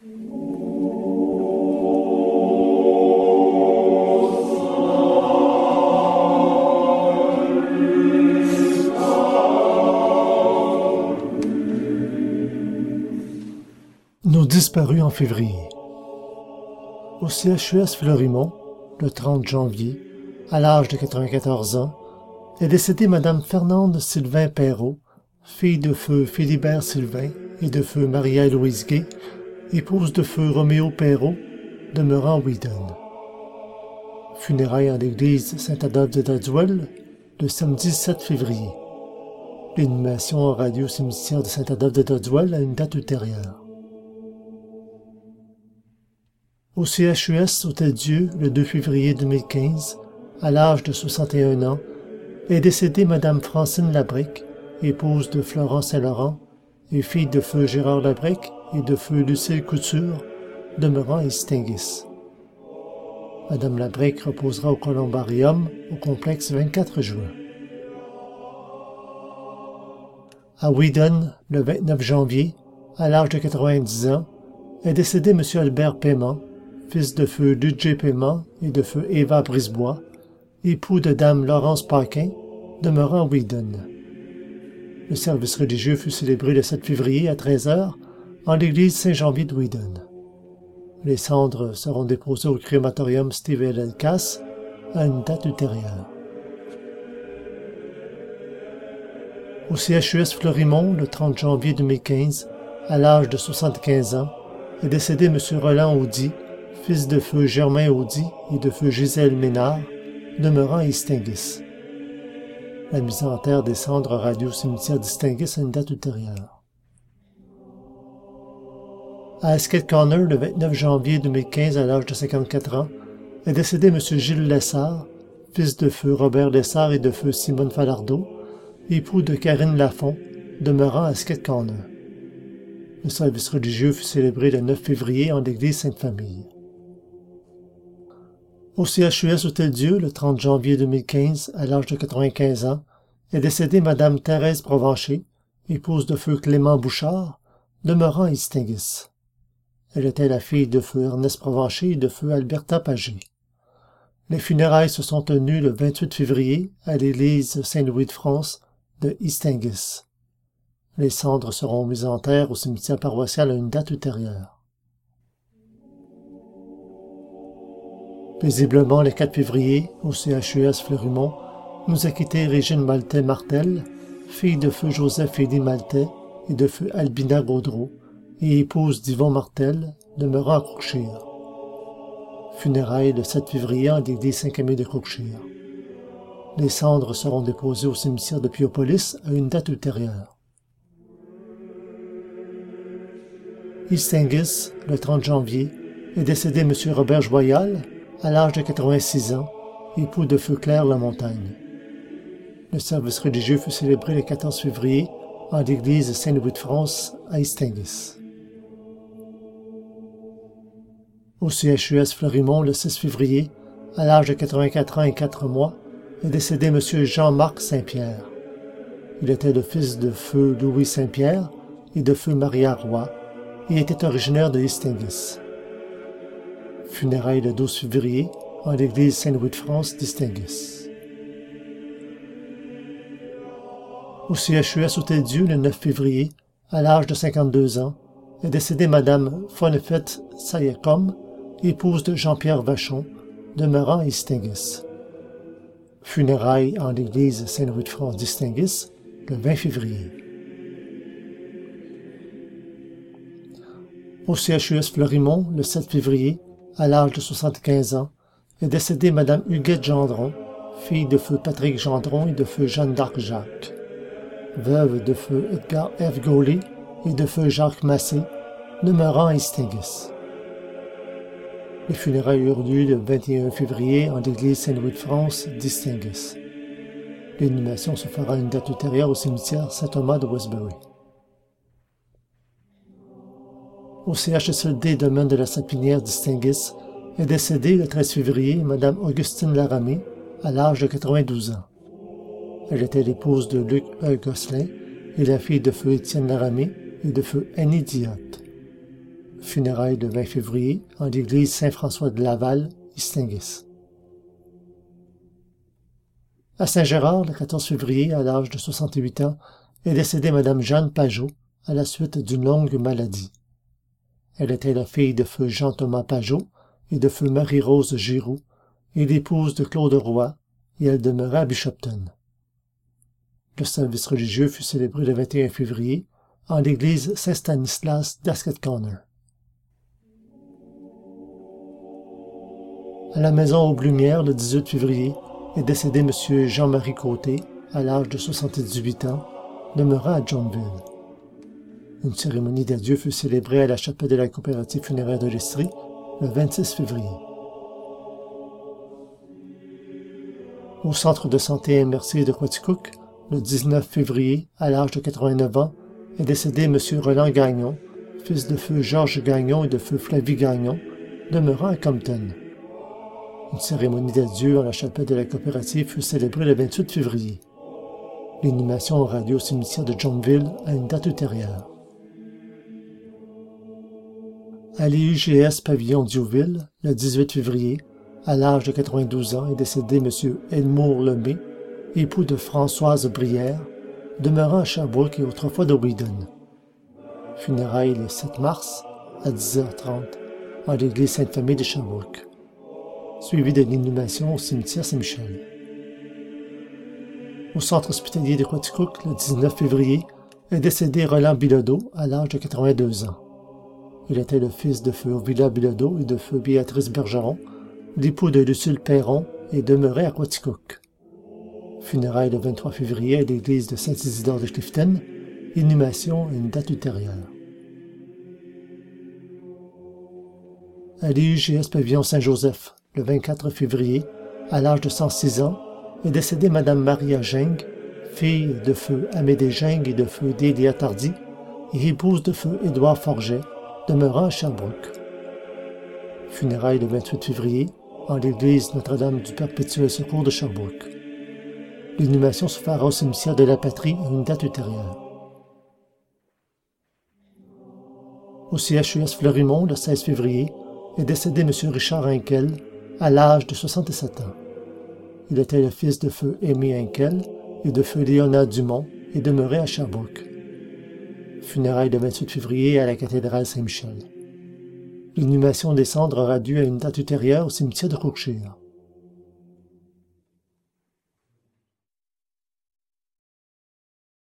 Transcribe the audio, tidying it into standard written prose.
Nos disparus en février. Au CHUS Fleurimont, le 30 janvier, à l'âge de 94 ans, est décédée Madame Fernande Sylvain Perrault, fille de feu Philibert Sylvain et de feu Maria-Louise Gay, épouse de feu Roméo Perrault, demeurant Weedon. Funérailles en l'église Saint-Adolphe de Dodswell, le samedi 7 février. L'inhumation aura lieu au cimetière de Saint-Adolphe de Dodswell à une date ultérieure. Au CHUS Hôtel-Dieu, le 2 février 2015, à l'âge de 61 ans, est décédée Madame Francine Labrec, épouse de Florent Saint-Laurent et fille de feu Gérard Labrec et de feu Lucille Couture, demeurant à Istinguis. Madame Labrec reposera au columbarium au complexe 24 juin. À Weedon, le 29 janvier, à l'âge de 90 ans, est décédé M. Albert Paiement, fils de feu Ludger Paiement et de feu Eva Brisebois, époux de dame Laurence Paquin, demeurant à Weedon. Le service religieux fut célébré le 7 février à 13h en l'église Saint-Janvier de Weedon. Les cendres seront déposées au crématorium Steve L. Cass à une date ultérieure. Au CHUS Fleurimont, le 30 janvier 2015, à l'âge de 75 ans, est décédé M. Roland Audy, fils de feu Germain Audy et de feu Gisèle Ménard, demeurant à Istinguis. La mise en terre des cendres aura lieu au cimetière d'Istinguis à une date ultérieure. À Esquette Corner, le 29 janvier 2015, à l'âge de 54 ans, est décédé M. Gilles Lessard, fils de feu Robert Lessard et de feu Simone Falardeau, époux de Karine Lafont, demeurant à Esquette Corner. Le service religieux fut célébré le 9 février en l'église Sainte-Famille. Au CHUS Hôtel-Dieu, le 30 janvier 2015, à l'âge de 95 ans, est décédée Madame Thérèse Provencher, épouse de feu Clément Bouchard, demeurant à Istinguis. Elle était la fille de feu Ernest Provencher et de feu Alberta Pagé. Les funérailles se sont tenues le 28 février à l'église Saint-Louis de France de Istinguis. Les cendres seront mises en terre au cimetière paroissial à une date ultérieure. Paisiblement, le 4 février, au CHUS Fleurimont, nous a quitté Régine Maltais-Martel, fille de feu Joseph-Élie Maltais et de feu Albina Gaudreau, et épouse d'Yvon Martel, demeurant à Crookshire. Funérailles le 7 février en l'église Saint-Camille de Crookshire. Les cendres seront déposées au cimetière de Piopolis à une date ultérieure. Istinguis, le 30 janvier, est décédé M. Robert Joyal, à l'âge de 86 ans, époux de feu Claire La Montagne. Le service religieux fut célébré le 14 février en l'église Saint-Louis de France à Istinguis. Au CHUS Fleurimont, le 6 février, à l'âge de 84 ans et 4 mois, est décédé M. Jean-Marc Saint-Pierre. Il était le fils de feu Louis Saint-Pierre et de feu Maria Roy, et était originaire de Istinguis. Funérailles le 12 février en l'église Saint-Louis de France d'Istinguis. Au CHUS Hôtel-Dieu, le 9 février, à l'âge de 52 ans, est décédée Madame Fonefette Sayacom, épouse de Jean-Pierre Vachon, demeurant à Istinguis. Funérailles en l'église Saint-Louis de France d'Istinguis, le 20 février. Au CHUS Fleurimont, le 7 février, à l'âge de 75 ans, est décédée Madame Huguette Gendron, fille de feu Patrick Gendron et de feu Jeanne d'Arc Jacques. Veuve de feu Edgar F. Gaulet et de feu Jacques Massé, demeurant à Istinguis. Les funérailles eurent lieu le 21 février en l'église Saint-Louis de France d'Istinguis. L'inhumation se fera à une date ultérieure au cimetière Saint-Thomas de Westbury. Au CHSLD Domaine de la Sapinière d'Istinguis est décédée le 13 février Mme Augustine Laramée à l'âge de 92 ans. Elle était l'épouse de Luc E. Gosselin et la fille de feu Étienne Laramée et de feu Annie Diotte. Funérailles le 20 février en l'église Saint-François de Laval, Istinguis. À Saint-Gérard, le 14 février, à l'âge de 68 ans, est décédée Madame Jeanne Pajot à la suite d'une longue maladie. Elle était la fille de feu Jean-Thomas Pajot et de feu Marie-Rose Giroux et l'épouse de Claude Roy, et elle demeurait à Bishopton. Le service religieux fut célébré le 21 février en l'église Saint-Stanislas d'Ascot Corner. À la maison aux Blumières, le 18 février, est décédé M. Jean-Marie Côté, à l'âge de 78 ans, demeurant à Johnville. Une cérémonie d'adieu fut célébrée à la chapelle de la coopérative funéraire de l'Estrie le 26 février. Au centre de santé MRC de Quaticook, le 19 février, à l'âge de 89 ans, est décédé M. Roland Gagnon, fils de feu Georges Gagnon et de feu Flavie Gagnon, demeurant à Compton. Une cérémonie d'adieu en la chapelle de la coopérative fut célébrée le 28 février. L'inhumation aura lieu au cimetière de Johnville à une date ultérieure. À l'IUGS Pavillon Diouville, le 18 février, à l'âge de 92 ans, est décédé M. Edmour Lemay, époux de Françoise Brière, demeurant à Sherbrooke et autrefois de Whedon. Funérailles le 7 mars, à 10h30, en l'église Sainte-Famille de Sherbrooke, suivi de l'inhumation au cimetière Saint-Michel. Au centre hospitalier de Quaticook, le 19 février, est décédé Roland Bilodeau à l'âge de 82 ans. Il était le fils de feu Villa Bilodeau et de feu Béatrice Bergeron, l'époux de Lucille Perron, et demeurait à Quaticook. Funérailles le 23 février à l'église de Saint-Isidore de Clifton, inhumation à une date ultérieure. À l'IUGS Pavillon Saint-Joseph, le 24 février, à l'âge de 106 ans, est décédée Madame Maria Geng, fille de feu Amédée Geng et de feu Délia Tardy, et épouse de feu Édouard Forget, demeurant à Sherbrooke. Funérailles le 28 février, en l'église Notre-Dame du Perpétuel Secours de Sherbrooke. L'inhumation se fera au cimetière de la Patrie à une date ultérieure. Au CHUS Fleurimont, le 16 février, est décédé M. Richard Hinkel, à l'âge de 67 ans. Il était le fils de feu Aimé Hinkel et de feu Léonard Dumont et demeurait à Sherbrooke. Funérailles le 28 février à la cathédrale Saint-Michel. L'inhumation des cendres aura lieu à une date ultérieure au cimetière de Cookshire.